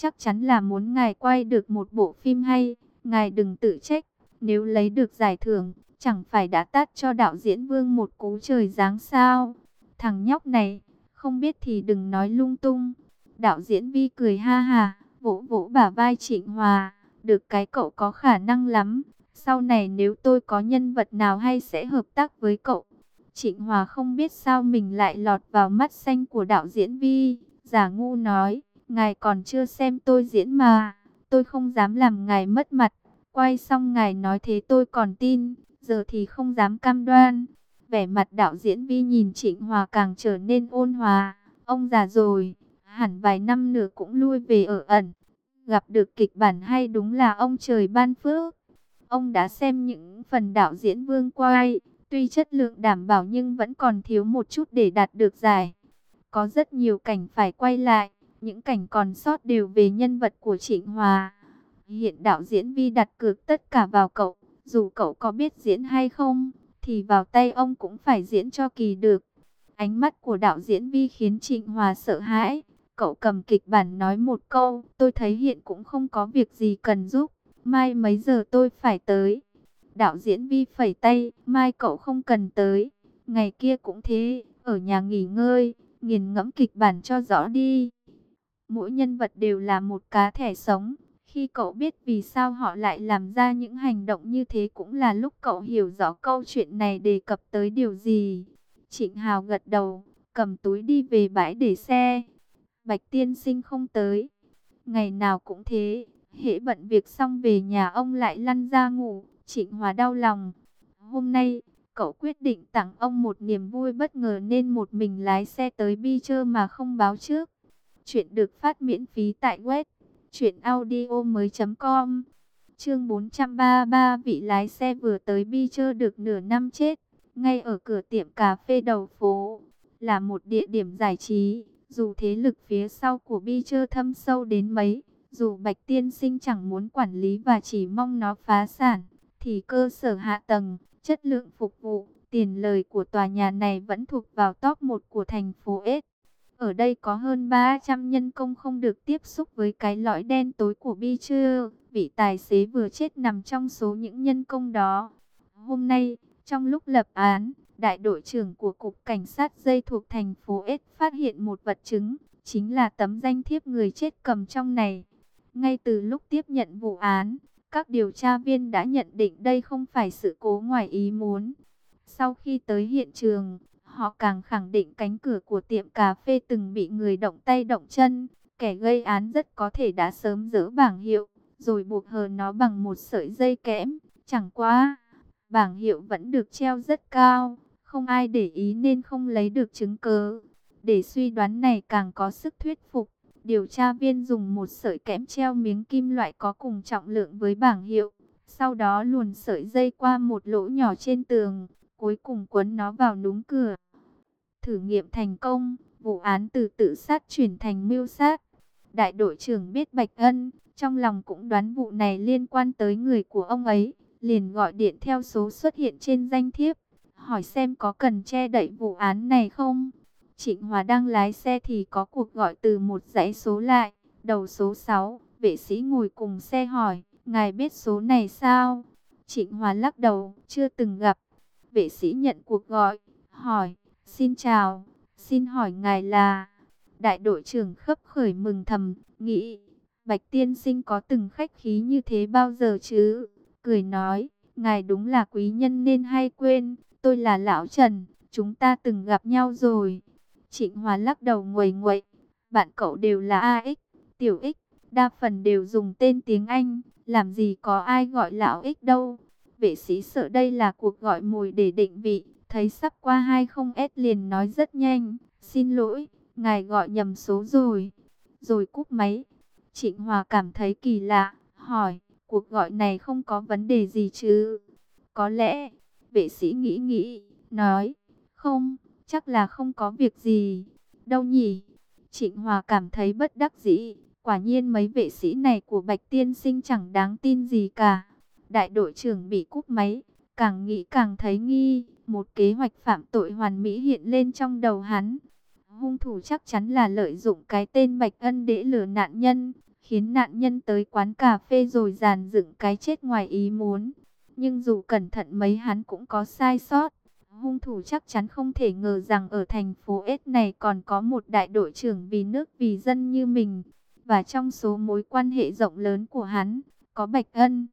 chắc chắn là muốn ngài quay được một bộ phim hay. Ngài đừng tự trách, nếu lấy được giải thưởng, chẳng phải đã tát cho đạo diễn Vương một cú trời giáng sao. Thằng nhóc này, không biết thì đừng nói lung tung. Đạo diễn Vi cười ha hà, vỗ vỗ bả vai Trịnh Hòa. Được cái cậu có khả năng lắm. Sau này nếu tôi có nhân vật nào hay sẽ hợp tác với cậu. Trịnh Hòa không biết sao mình lại lọt vào mắt xanh của đạo diễn Vi. Giả ngu nói, ngài còn chưa xem tôi diễn mà. Tôi không dám làm ngài mất mặt. Quay xong ngài nói thế tôi còn tin. Giờ thì không dám cam đoan. Vẻ mặt đạo diễn Vi nhìn Trịnh Hòa càng trở nên ôn hòa. Ông già rồi, hẳn vài năm nữa cũng lui về ở ẩn. Gặp được kịch bản hay đúng là ông trời ban phước. Ông đã xem những phần đạo diễn Vương quay, tuy chất lượng đảm bảo nhưng vẫn còn thiếu một chút để đạt được giải. Có rất nhiều cảnh phải quay lại, những cảnh còn sót đều về nhân vật của Trịnh Hòa. Hiện đạo diễn Vi đặt cược tất cả vào cậu, dù cậu có biết diễn hay không, thì vào tay ông cũng phải diễn cho kỳ được. Ánh mắt của đạo diễn Vi khiến Trịnh Hòa sợ hãi. Cậu cầm kịch bản nói một câu, tôi thấy hiện cũng không có việc gì cần giúp. Mai mấy giờ tôi phải tới? Đạo diễn Vi phẩy tay, mai cậu không cần tới. Ngày kia cũng thế, ở nhà nghỉ ngơi, nghiền ngẫm kịch bản cho rõ đi. Mỗi nhân vật đều là một cá thể sống. Khi cậu biết vì sao họ lại làm ra những hành động như thế cũng là lúc cậu hiểu rõ câu chuyện này đề cập tới điều gì. Trịnh Hào gật đầu, cầm túi đi về bãi để xe. Bạch tiên sinh không tới. Ngày nào cũng thế, hễ bận việc xong về nhà ông lại lăn ra ngủ. Trịnh Hòa đau lòng. Hôm nay, cậu quyết định tặng ông một niềm vui bất ngờ nên một mình lái xe tới Beacher mà không báo trước. Chuyện được phát miễn phí tại web truyện audio mới chấm com. Chương bốn trăm ba mươi ba, vị lái xe vừa tới Beacher được nửa năm chết. Ngay ở cửa tiệm cà phê đầu phố, là một địa điểm giải trí. Dù thế lực phía sau của Beacher thâm sâu đến mấy, dù Bạch tiên sinh chẳng muốn quản lý và chỉ mong nó phá sản, thì cơ sở hạ tầng, chất lượng phục vụ, tiền lời của tòa nhà này vẫn thuộc vào top một của thành phố S. Ở đây có hơn ba trăm nhân công không được tiếp xúc với cái lõi đen tối của Beacher. Vị tài xế vừa chết nằm trong số những nhân công đó. Hôm nay, trong lúc lập án, đại đội trưởng của Cục Cảnh sát dây thuộc thành phố S phát hiện một vật chứng, chính là tấm danh thiếp người chết cầm trong này. Ngay từ lúc tiếp nhận vụ án, các điều tra viên đã nhận định đây không phải sự cố ngoài ý muốn. Sau khi tới hiện trường, họ càng khẳng định cánh cửa của tiệm cà phê từng bị người động tay động chân. Kẻ gây án rất có thể đã sớm dỡ bảng hiệu, rồi buộc hờ nó bằng một sợi dây kẽm. Chẳng qua, bảng hiệu vẫn được treo rất cao, không ai để ý nên không lấy được chứng cớ. Để suy đoán này càng có sức thuyết phục, điều tra viên dùng một sợi kẽm treo miếng kim loại có cùng trọng lượng với bảng hiệu. Sau đó luồn sợi dây qua một lỗ nhỏ trên tường, cuối cùng quấn nó vào núm cửa. Thử nghiệm thành công, vụ án từ tự sát chuyển thành mưu sát. Đại đội trưởng biết Bạch Ân, trong lòng cũng đoán vụ này liên quan tới người của ông ấy, liền gọi điện theo số xuất hiện trên danh thiếp, hỏi xem có cần che đậy vụ án này không. Trịnh Hòa đang lái xe thì có cuộc gọi từ một dãy số lại, đầu số sáu, vệ sĩ ngồi cùng xe hỏi, ngài biết số này sao? Trịnh Hòa lắc đầu, chưa từng gặp. Vệ sĩ nhận cuộc gọi, hỏi, xin chào, xin hỏi ngài là... Đại đội trưởng khấp khởi mừng thầm, nghĩ, Bạch tiên sinh có từng khách khí như thế bao giờ chứ? Cười nói, ngài đúng là quý nhân nên hay quên, tôi là Lão Trần, chúng ta từng gặp nhau rồi. Trịnh Hòa lắc đầu nguầy nguậy, bạn cậu đều là a ích, Tiểu X, đa phần đều dùng tên tiếng Anh, làm gì có ai gọi Lão X đâu. Vệ sĩ sợ đây là cuộc gọi mồi để định vị, thấy sắp qua hai không S liền nói rất nhanh, xin lỗi, ngài gọi nhầm số rồi. Rồi cúp máy. Trịnh Hòa cảm thấy kỳ lạ, hỏi, cuộc gọi này không có vấn đề gì chứ? Có lẽ, vệ sĩ nghĩ nghĩ, nói, không, chắc là không có việc gì. Đâu nhỉ? Trịnh Hòa cảm thấy bất đắc dĩ, quả nhiên mấy vệ sĩ này của Bạch tiên sinh chẳng đáng tin gì cả. Đại đội trưởng bị cúp máy, càng nghĩ càng thấy nghi, một kế hoạch phạm tội hoàn mỹ hiện lên trong đầu hắn. Hung thủ chắc chắn là lợi dụng cái tên Bạch Ân để lừa nạn nhân. khiến nạn nhân tới quán cà phê rồi dàn dựng cái chết ngoài ý muốn. Nhưng dù cẩn thận mấy hắn cũng có sai sót. Hung thủ chắc chắn không thể ngờ rằng ở thành phố S này còn có một đại đội trưởng vì nước vì dân như mình. Và trong số mối quan hệ rộng lớn của hắn, có Bạch Ân.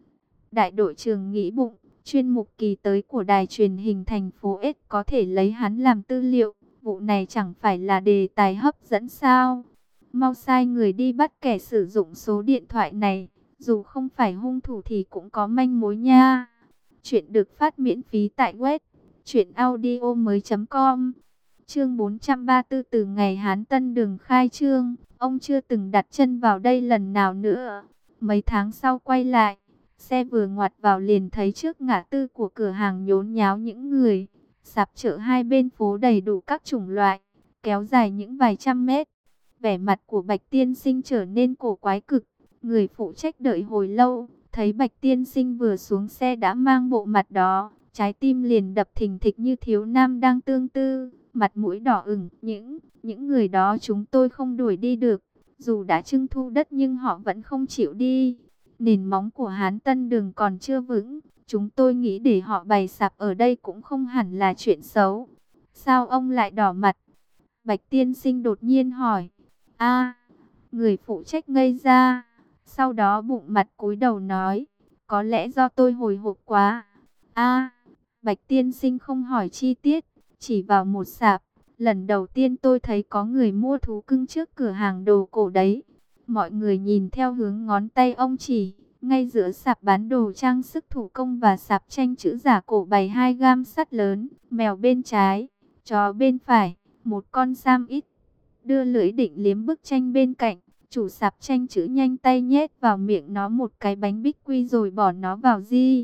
Đại đội trưởng nghĩ bụng, chuyên mục kỳ tới của đài truyền hình thành phố S có thể lấy hắn làm tư liệu. Vụ này chẳng phải là đề tài hấp dẫn sao? Mau sai người đi bắt kẻ sử dụng số điện thoại này. Dù không phải hung thủ thì cũng có manh mối nha. Chuyện được phát miễn phí tại web truyện audio mới chấm com. Chương bốn trăm ba mươi tư. Từ ngày Hán Tân Đường khai trương, ông chưa từng đặt chân vào đây lần nào nữa. Mấy tháng sau quay lại, xe vừa ngoặt vào liền thấy trước ngã tư của cửa hàng nhốn nháo những người. Sạp chợ hai bên phố đầy đủ các chủng loại, kéo dài những vài trăm mét. Vẻ mặt của Bạch Tiên Sinh trở nên cổ quái cực. Người phụ trách đợi hồi lâu, thấy Bạch Tiên Sinh vừa xuống xe đã mang bộ mặt đó, trái tim liền đập thình thịch như thiếu nam đang tương tư, mặt mũi đỏ ửng. Những, những người đó chúng tôi không đuổi đi được, dù đã trưng thu đất nhưng họ vẫn không chịu đi. Nền móng của Hán Tân Đường còn chưa vững, chúng tôi nghĩ để họ bày sạp ở đây cũng không hẳn là chuyện xấu. Sao ông lại đỏ mặt? Bạch Tiên Sinh đột nhiên hỏi. A, người phụ trách ngây ra. Sau đó bụng mặt cúi đầu nói, có lẽ do tôi hồi hộp quá. A, Bạch Tiên Sinh không hỏi chi tiết, chỉ vào một sạp. Lần đầu tiên tôi thấy có người mua thú cưng trước cửa hàng đồ cổ đấy. Mọi người nhìn theo hướng ngón tay ông chỉ, ngay giữa sạp bán đồ trang sức thủ công và sạp tranh chữ giả cổ bày hai gam sắt lớn, mèo bên trái, chó bên phải, một con sam ít. Đưa lưỡi định liếm bức tranh bên cạnh, chủ sạp tranh chữ nhanh tay nhét vào miệng nó một cái bánh bích quy rồi bỏ nó vào di.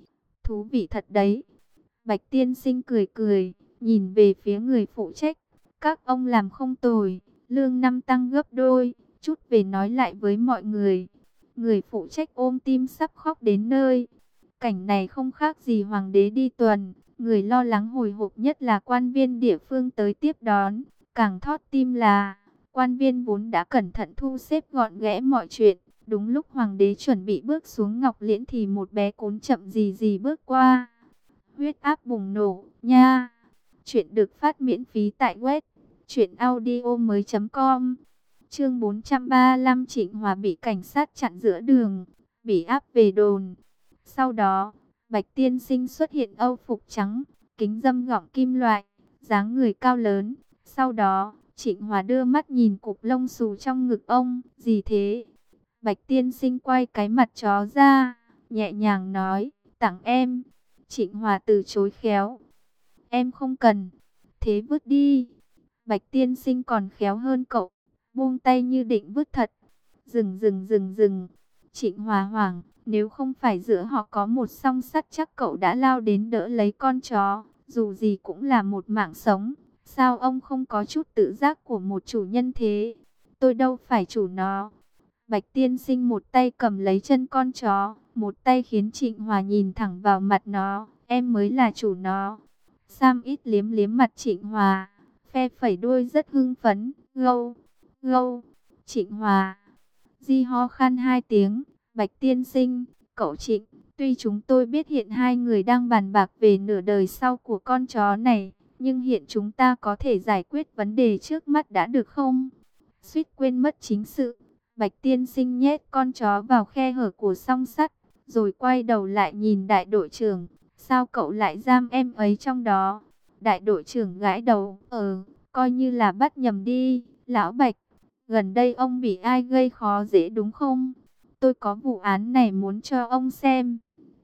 Thú vị thật đấy. Bạch Tiên Sinh cười cười, nhìn về phía người phụ trách. Các ông làm không tồi, lương năm tăng gấp đôi, chút về nói lại với mọi người. Người phụ trách ôm tim sắp khóc đến nơi. Cảnh này không khác gì hoàng đế đi tuần. Người lo lắng hồi hộp nhất là quan viên địa phương tới tiếp đón. Càng thót tim là, quan viên vốn đã cẩn thận thu xếp gọn ghẽ mọi chuyện. Đúng lúc hoàng đế chuẩn bị bước xuống ngọc liễn thì một bé cún chậm gì gì bước qua. Huyết áp bùng nổ, nha. Chuyện được phát miễn phí tại web truyện audio mới chấm com. Chương bốn trăm ba mươi lăm. Trịnh Hòa bị cảnh sát chặn giữa đường, bị áp về đồn. Sau đó, Bạch Tiên Sinh xuất hiện âu phục trắng, kính râm gọng kim loại, dáng người cao lớn. Sau đó, Trịnh Hòa đưa mắt nhìn cục lông xù trong ngực ông. Gì thế? Bạch Tiên Sinh quay cái mặt chó ra, nhẹ nhàng nói, tặng em. Trịnh Hòa từ chối khéo. Em không cần. Thế vứt đi. Bạch Tiên Sinh còn khéo hơn cậu, buông tay như định vứt thật. Dừng dừng dừng dừng. Trịnh Hòa hoảng, nếu không phải giữa họ có một song sắt chắc cậu đã lao đến đỡ lấy con chó. Dù gì cũng là một mạng sống. Sao ông không có chút tự giác của một chủ nhân thế? Tôi đâu phải chủ nó. Bạch Tiên Sinh một tay cầm lấy chân con chó, một tay khiến Trịnh Hòa nhìn thẳng vào mặt nó. Em mới là chủ nó. Sam ít liếm liếm mặt Trịnh Hòa, phe phẩy đuôi rất hưng phấn. Gâu, gâu. Trịnh Hòa di ho khan hai tiếng. Bạch Tiên Sinh, cậu Trịnh, tuy chúng tôi biết hiện hai người đang bàn bạc về nửa đời sau của con chó này, nhưng hiện chúng ta có thể giải quyết vấn đề trước mắt đã được không? Suýt quên mất chính sự. Bạch Tiên Sinh nhét con chó vào khe hở của song sắt, rồi quay đầu lại nhìn đại đội trưởng. Sao cậu lại giam em ấy trong đó? Đại đội trưởng gãi đầu. Ờ, coi như là bắt nhầm đi. Lão Bạch, gần đây ông bị ai gây khó dễ đúng không? Tôi có vụ án này muốn cho ông xem.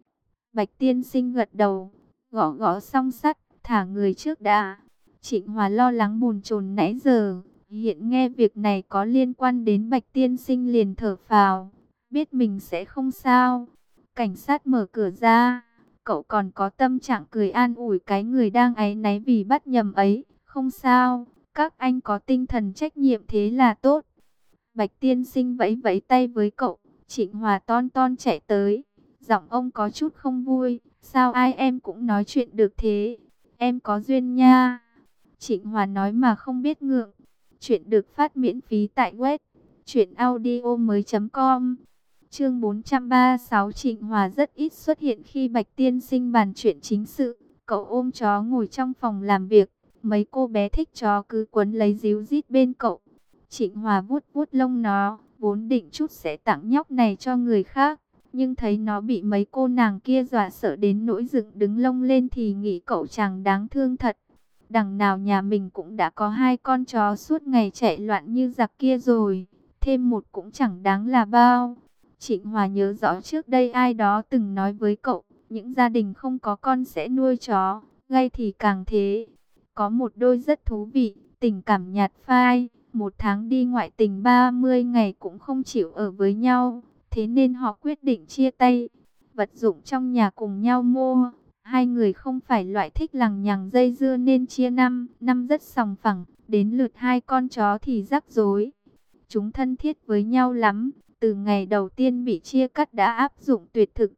Bạch Tiên Sinh gật đầu, gõ gõ song sắt, thả người trước đã. Trịnh Hòa lo lắng bồn chồn nãy giờ, hiện nghe việc này có liên quan đến Bạch Tiên Sinh liền thở phào, biết mình sẽ không sao. Cảnh sát mở cửa ra, cậu còn có tâm trạng cười an ủi cái người đang áy náy vì bắt nhầm ấy. Không sao, các anh có tinh thần trách nhiệm thế là tốt. Bạch Tiên Sinh vẫy vẫy tay với cậu. Trịnh Hòa ton ton chạy tới, giọng ông có chút không vui. Sao ai em cũng nói chuyện được thế? Em có duyên nha. Trịnh Hòa nói mà không biết ngượng. Chuyện được phát miễn phí tại web Chuyện audio mới com. Chương bốn trăm ba mươi sáu. Trịnh Hòa rất ít xuất hiện khi Bạch Tiên Sinh bàn chuyện chính sự. Cậu ôm chó ngồi trong phòng làm việc. Mấy cô bé thích chó cứ quấn lấy díu dít bên cậu. Trịnh Hòa vuốt vuốt lông nó, vốn định chút sẽ tặng nhóc này cho người khác, nhưng thấy nó bị mấy cô nàng kia dọa sợ đến nỗi dựng đứng lông lên thì nghĩ cậu chàng đáng thương thật. Đằng nào nhà mình cũng đã có hai con chó suốt ngày chạy loạn như giặc kia rồi, thêm một cũng chẳng đáng là bao. Trịnh Hòa nhớ rõ trước đây ai đó từng nói với cậu, những gia đình không có con sẽ nuôi chó, gay thì càng thế. Có một đôi rất thú vị, tình cảm nhạt phai, một tháng đi ngoại tình ba mươi ngày cũng không chịu ở với nhau, thế nên họ quyết định chia tay. Vật dụng trong nhà cùng nhau mua, hai người không phải loại thích lằng nhằng dây dưa nên chia năm, năm rất sòng phẳng, đến lượt hai con chó thì rắc rối. Chúng thân thiết với nhau lắm, từ ngày đầu tiên bị chia cắt đã áp dụng tuyệt thực.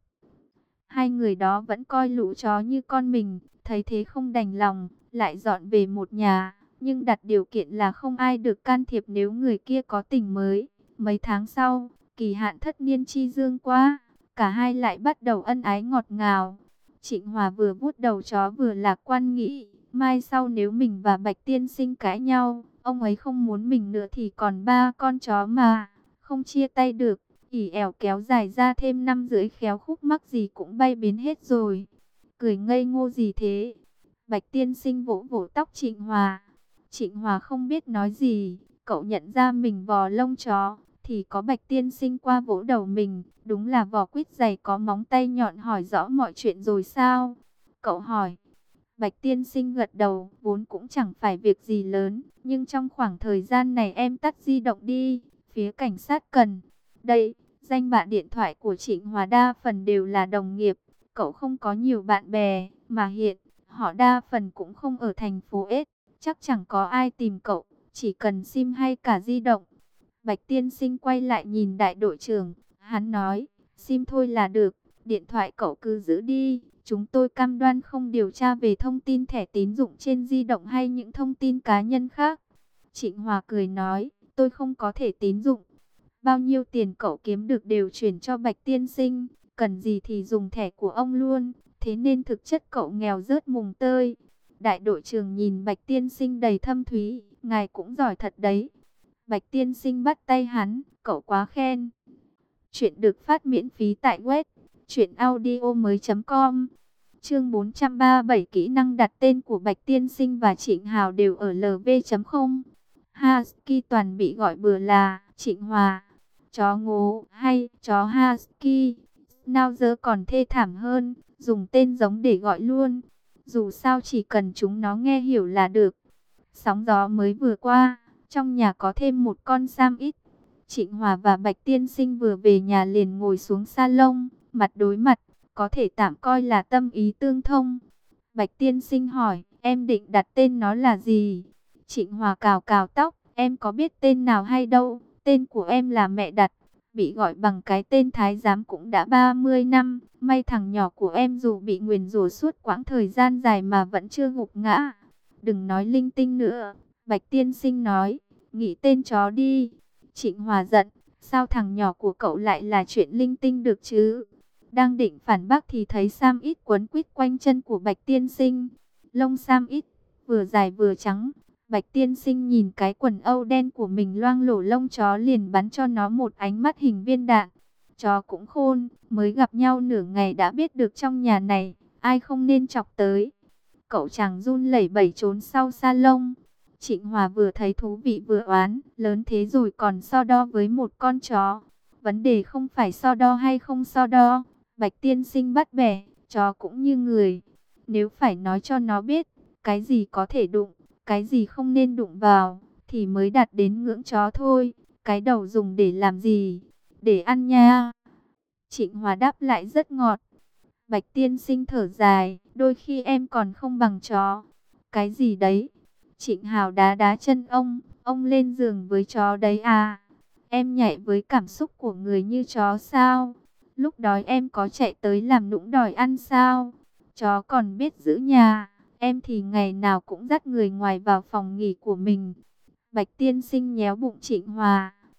Hai người đó vẫn coi lũ chó như con mình, thấy thế không đành lòng, lại dọn về một nhà, nhưng đặt điều kiện là không ai được can thiệp nếu người kia có tình mới. Mấy tháng sau, kỳ hạn thất niên chi dương qua, cả hai lại bắt đầu ân ái ngọt ngào. Trịnh Hòa vừa vuốt đầu chó vừa lạc quan nghĩ, mai sau nếu mình và Bạch Tiên Sinh cãi nhau, ông ấy không muốn mình nữa thì còn ba con chó mà, không chia tay được. ỉ ẻo kéo dài ra thêm năm rưỡi khéo khúc mắc gì cũng bay biến hết rồi. Cười ngây ngô gì thế? Bạch Tiên Sinh vỗ vỗ tóc Trịnh Hòa. Trịnh Hòa không biết nói gì, cậu nhận ra mình vò lông chó, thì có Bạch Tiên Sinh qua vỗ đầu mình, đúng là vò quýt dày có móng tay nhọn. Hỏi rõ mọi chuyện rồi sao? Cậu hỏi. Bạch Tiên Sinh gật đầu, vốn cũng chẳng phải việc gì lớn, nhưng trong khoảng thời gian này em tắt di động đi, phía cảnh sát cần. Đây, danh bạ điện thoại của Trịnh Hòa đa phần đều là đồng nghiệp, cậu không có nhiều bạn bè, mà hiện họ đa phần cũng không ở thành phố S, chắc chẳng có ai tìm cậu, chỉ cần sim hay cả di động. Bạch Tiên Sinh quay lại nhìn đại đội trưởng, hắn nói, sim thôi là được, điện thoại cậu cứ giữ đi, chúng tôi cam đoan không điều tra về thông tin thẻ tín dụng trên di động hay những thông tin cá nhân khác. Trịnh Hòa cười nói, tôi không có thẻ tín dụng. Bao nhiêu tiền cậu kiếm được đều chuyển cho Bạch Tiên Sinh, cần gì thì dùng thẻ của ông luôn, thế nên thực chất cậu nghèo rớt mùng tơi. Đại đội trưởng nhìn Bạch Tiên Sinh đầy thâm thúy, ngài cũng giỏi thật đấy. Bạch Tiên Sinh bắt tay hắn, cậu quá khen. Chuyện được phát miễn phí tại web chuyện audio mới com. Chương bốn trăm ba mươi bảy. Kỹ năng đặt tên của Bạch Tiên Sinh và Trịnh Hào đều ở L V chấm không. Husky toàn bị gọi bừa là Trịnh Hòa, chó ngố hay chó Husky. Schnauzer còn thê thảm hơn, dùng tên giống để gọi luôn. Dù sao chỉ cần chúng nó nghe hiểu là được. Sóng gió mới vừa qua, trong nhà có thêm một con Sam ít. Trịnh Hòa và Bạch Tiên Sinh vừa về nhà liền ngồi xuống salon, mặt đối mặt, có thể tạm coi là tâm ý tương thông. Bạch Tiên Sinh hỏi, em định đặt tên nó là gì? Trịnh Hòa cào cào tóc, em có biết tên nào hay đâu, tên của em là mẹ đặt, bị gọi bằng cái tên thái giám cũng đã ba mươi năm, may thằng nhỏ của em dù bị nguyền rủa suốt quãng thời gian dài mà vẫn chưa gục ngã. Đừng nói linh tinh nữa, Bạch Tiên Sinh nói, nghĩ tên chó đi. Trịnh Hòa giận, sao thằng nhỏ của cậu lại là chuyện linh tinh được chứ? Đang định phản bác thì thấy Sam ít quấn quýt quanh chân của Bạch Tiên Sinh. Lông Sam ít vừa dài vừa trắng. Bạch Tiên Sinh nhìn cái quần âu đen của mình loang lổ lông chó liền bắn cho nó một ánh mắt hình viên đạn. Chó cũng khôn, mới gặp nhau nửa ngày đã biết được trong nhà này, ai không nên chọc tới. Cậu chàng run lẩy bẩy trốn sau salon. Trịnh Hòa vừa thấy thú vị vừa oán, lớn thế rồi còn so đo với một con chó. Vấn đề không phải so đo hay không so đo. Bạch Tiên Sinh bắt bẻ, chó cũng như người. Nếu phải nói cho nó biết, cái gì có thể đụng, cái gì không nên đụng vào, thì mới đạt đến ngưỡng chó thôi. Cái đầu dùng để làm gì? Để ăn nha. Trịnh Hòa đáp lại rất ngọt. Bạch Tiên Sinh thở dài, đôi khi em còn không bằng chó. Cái gì đấy? Trịnh Hào đá đá chân ông, ông lên giường với chó đấy à? Em nhảy với cảm xúc của người như chó sao? Lúc đói em có chạy tới làm nũng đòi ăn sao? Chó còn biết giữ nhà, em thì ngày nào cũng dắt người ngoài vào phòng nghỉ của mình. Bạch Tiên Sinh nhéo bụng Trịnh Hòa.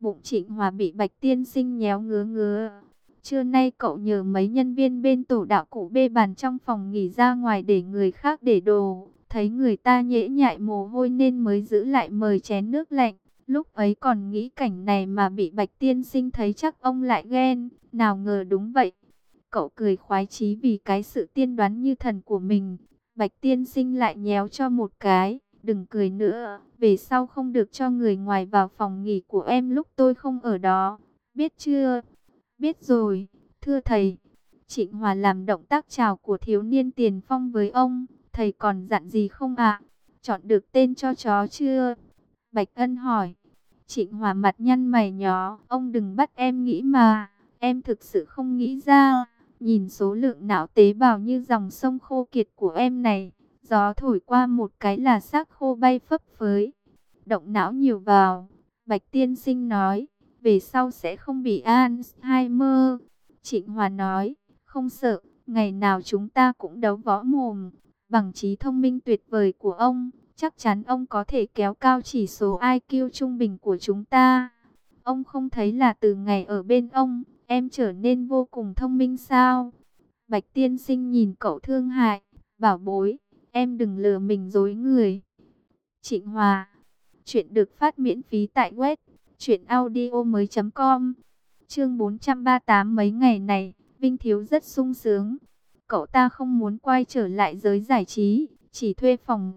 Bụng Trịnh Hòa bị Bạch Tiên Sinh nhéo ngứa ngứa. Trưa nay cậu nhờ mấy nhân viên bên tổ đạo cụ bê bàn trong phòng nghỉ ra ngoài để người khác để đồ. Thấy người ta nhễ nhại mồ hôi nên mới giữ lại mời chén nước lạnh. Lúc ấy còn nghĩ cảnh này mà bị Bạch Tiên Sinh thấy chắc ông lại ghen. Nào ngờ đúng vậy. Cậu cười khoái chí vì cái sự tiên đoán như thần của mình. Bạch Tiên Sinh lại nhéo cho một cái. Đừng cười nữa, về sau không được cho người ngoài vào phòng nghỉ của em lúc tôi không ở đó. Biết chưa? Biết rồi, thưa thầy. Trịnh Hòa làm động tác chào của thiếu niên tiền phong với ông. Thầy còn dặn gì không ạ? Chọn được tên cho chó chưa? Bạch Ân hỏi. Trịnh Hòa mặt nhăn mày nhó. Ông đừng bắt em nghĩ mà. Em thực sự không nghĩ ra. Nhìn số lượng não tế bào như dòng sông khô kiệt của em này. Gió thổi qua một cái là xác khô bay phấp phới. Động não nhiều vào. Bạch Tiên Sinh nói. Về sau sẽ không bị Alzheimer. Trịnh Hòa nói. Không sợ. Ngày nào chúng ta cũng đấu võ mồm. Bằng trí thông minh tuyệt vời của ông. Chắc chắn ông có thể kéo cao chỉ số i kiu trung bình của chúng ta. Ông không thấy là từ ngày ở bên ông, em trở nên vô cùng thông minh sao? Bạch Tiên Sinh nhìn cậu thương hại. Bảo bối, em đừng lừa mình dối người. Trịnh Hòa. Chuyện được phát miễn phí tại web truyện audio mới chấm com. Chương bốn trăm ba mươi tám. Mấy ngày này, Vinh Thiếu rất sung sướng. Cậu ta không muốn quay trở lại giới giải trí, chỉ thuê phòng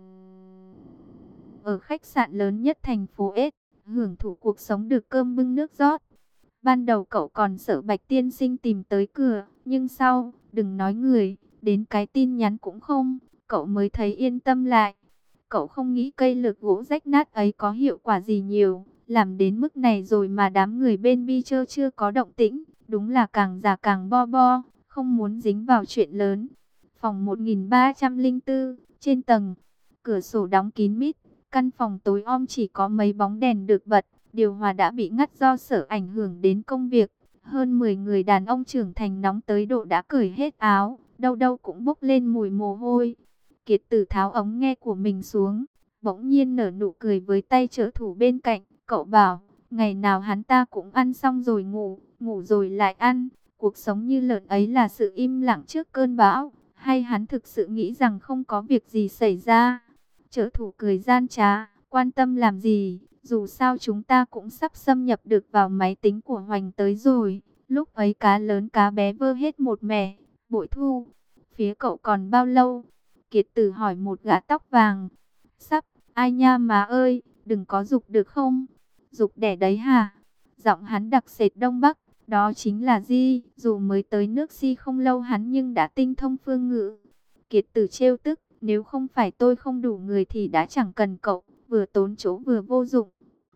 ở khách sạn lớn nhất thành phố S, hưởng thụ cuộc sống được cơm bưng nước rót. Ban đầu cậu còn sợ Bạch Tiên Sinh tìm tới cửa, nhưng sau, đừng nói người, đến cái tin nhắn cũng không, cậu mới thấy yên tâm lại. Cậu không nghĩ cây lược gỗ rách nát ấy có hiệu quả gì nhiều, làm đến mức này rồi mà đám người bên Bi Chơ chưa có động tĩnh, đúng là càng già càng bo bo, không muốn dính vào chuyện lớn. Phòng một nghìn ba trăm lẻ bốn, trên tầng, cửa sổ đóng kín mít, căn phòng tối om chỉ có mấy bóng đèn được bật, điều hòa đã bị ngắt do sợ ảnh hưởng đến công việc. Hơn mười người đàn ông trưởng thành nóng tới độ đã cởi hết áo, đâu đâu cũng bốc lên mùi mồ hôi. Kiệt Tử tháo ống nghe của mình xuống, bỗng nhiên nở nụ cười với tay trợ thủ bên cạnh. Cậu bảo, ngày nào hắn ta cũng ăn xong rồi ngủ, ngủ rồi lại ăn. Cuộc sống như lợn ấy là sự im lặng trước cơn bão, hay hắn thực sự nghĩ rằng không có việc gì xảy ra? Trợ thủ cười gian trá, quan tâm làm gì, dù sao chúng ta cũng sắp xâm nhập được vào máy tính của Hoành tới rồi. Lúc ấy cá lớn cá bé vơ hết một mẻ. Bội Thu, phía cậu còn bao lâu? Kiệt Tử hỏi một gã tóc vàng. Sắp, ai nha má ơi, đừng có dục được không? Dục đẻ đấy hả? Giọng hắn đặc sệt Đông Bắc, đó chính là Di. Dù mới tới nước Si không lâu hắn nhưng đã tinh thông phương ngữ. Kiệt Tử trêu tức, nếu không phải tôi không đủ người thì đã chẳng cần cậu, vừa tốn chỗ vừa vô dụng.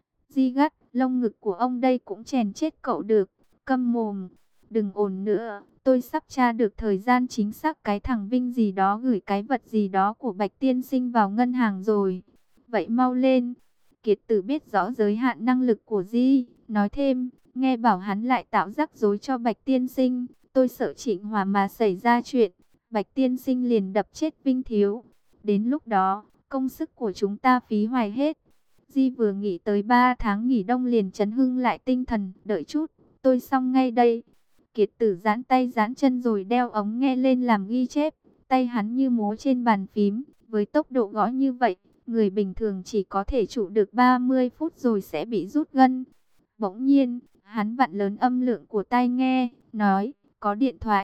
Di gắt, lông ngực của ông đây cũng chèn chết cậu được. Câm mồm, đừng ồn nữa, tôi sắp tra được thời gian chính xác cái thằng Vinh gì đó gửi cái vật gì đó của Bạch Tiên Sinh vào ngân hàng rồi. Vậy mau lên. Kiệt Tử biết rõ giới hạn năng lực của Di, nói thêm, nghe bảo hắn lại tạo rắc rối cho Bạch Tiên Sinh, tôi sợ Trịnh Hòa mà xảy ra chuyện, Bạch Tiên Sinh liền đập chết Vinh Thiếu. Đến lúc đó, công sức của chúng ta phí hoài hết. Di vừa nghỉ tới ba tháng nghỉ đông liền chấn hưng lại tinh thần, đợi chút, tôi xong ngay đây. Kiệt Tử giãn tay giãn chân rồi đeo ống nghe lên làm ghi chép, tay hắn như múa trên bàn phím, với tốc độ gõ như vậy, người bình thường chỉ có thể trụ được ba mươi phút rồi sẽ bị rút gân. Bỗng nhiên, hắn vặn lớn âm lượng của tai nghe, nói, có điện thoại.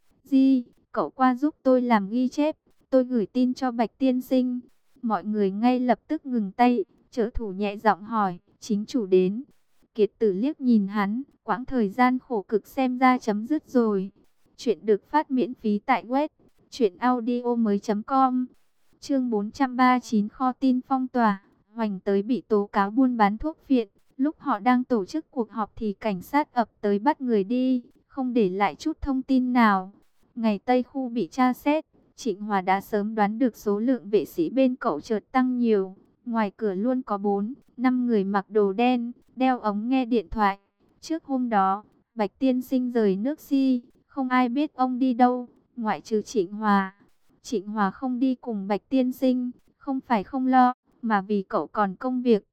Di, cậu qua giúp tôi làm ghi chép, tôi gửi tin cho Bạch Tiên Sinh. Mọi người ngay lập tức ngừng tay, trợ thủ nhẹ giọng hỏi, chính chủ đến. Kiệt Tử liếc nhìn hắn, quãng thời gian khổ cực xem ra chấm dứt rồi. Chuyện được phát miễn phí tại web truyện audio mới chấm com. Chương bốn trăm ba mươi chín, kho tin phong tỏa. Hoành tới bị tố cáo buôn bán thuốc phiện. Lúc họ đang tổ chức cuộc họp thì cảnh sát ập tới bắt người đi, không để lại chút thông tin nào. Ngày Tây Khu bị tra xét, Trịnh Hòa đã sớm đoán được số lượng vệ sĩ bên cậu chợt tăng nhiều. Ngoài cửa luôn có bốn, năm người mặc đồ đen, đeo ống nghe điện thoại. Trước hôm đó, Bạch Tiên Sinh rời nước Si, không ai biết ông đi đâu, ngoại trừ Trịnh Hòa. Trịnh Hòa không đi cùng Bạch Tiên Sinh, không phải không lo, mà vì cậu còn công việc.